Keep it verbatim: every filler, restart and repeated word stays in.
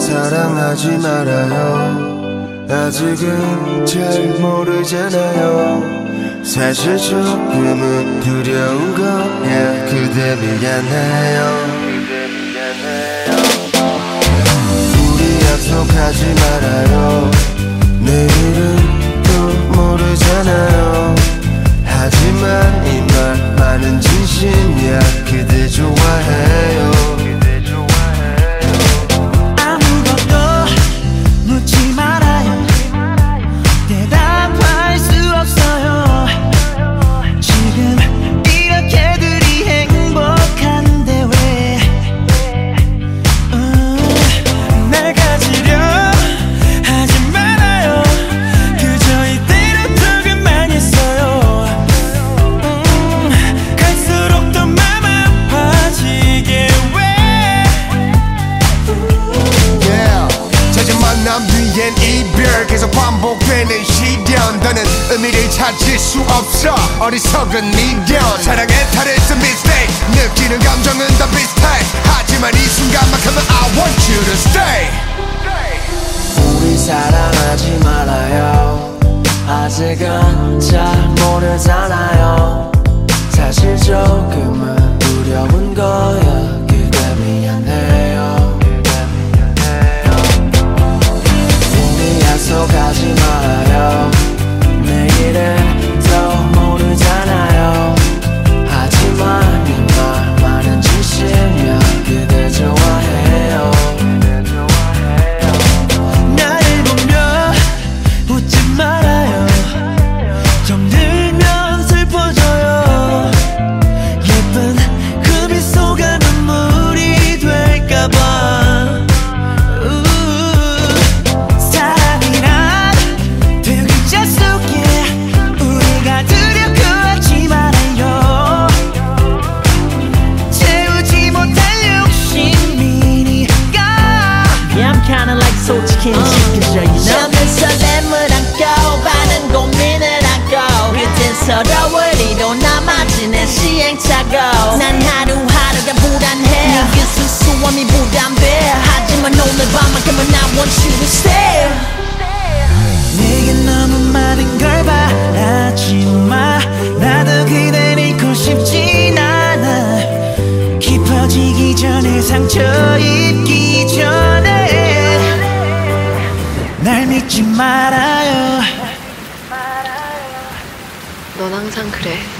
사랑하지 말아요. 아직은 잘 모르잖아요. 사실 조금은 두려운 거야. 그대 미안해요. 우리 약속하지 말아요. 내일은 또 모르잖아요. 하지만 이 말만은 진심이야. 그대 좋아해요. 뒤엔 이별 계속 반복되는 시련. 더는 의미를 찾을 수 없어. 어리석은 미련. 사랑에 탈했어 mistake. 느끼는 감정은 다 비슷해. 하지만 이 순간만큼은 I want you to stay. 우리 사랑하지 말아요. 아직은 잘 모르잖아요. 사실 조금은 두려운 거야. 그대 미안해요. 약속하지 말아요. 내일은 또 모르잖아요. 하지만 이 말만은 진심이야. 그대 좋아해요. 나를 보며 웃지 말아요. 정들면 슬퍼져요. 예쁜 그 미소가 눈물이 될까봐. 솔직히 시켜줘 너는 설렘을 안고 많은 고민을 안고 그땐 서러울 이도 남아진 내 시행착오. 난 하루하루가 불안해. 네게 수수함이 부담돼. 하지만 오늘 밤만큼은 I want you to stay. 내게 너무 많은 걸 바라지 마. 나도 그댈 잃고 싶진 않아. 깊어지기 전에 상처 입기 전에 날 믿지 말아요. 넌 항상 그래.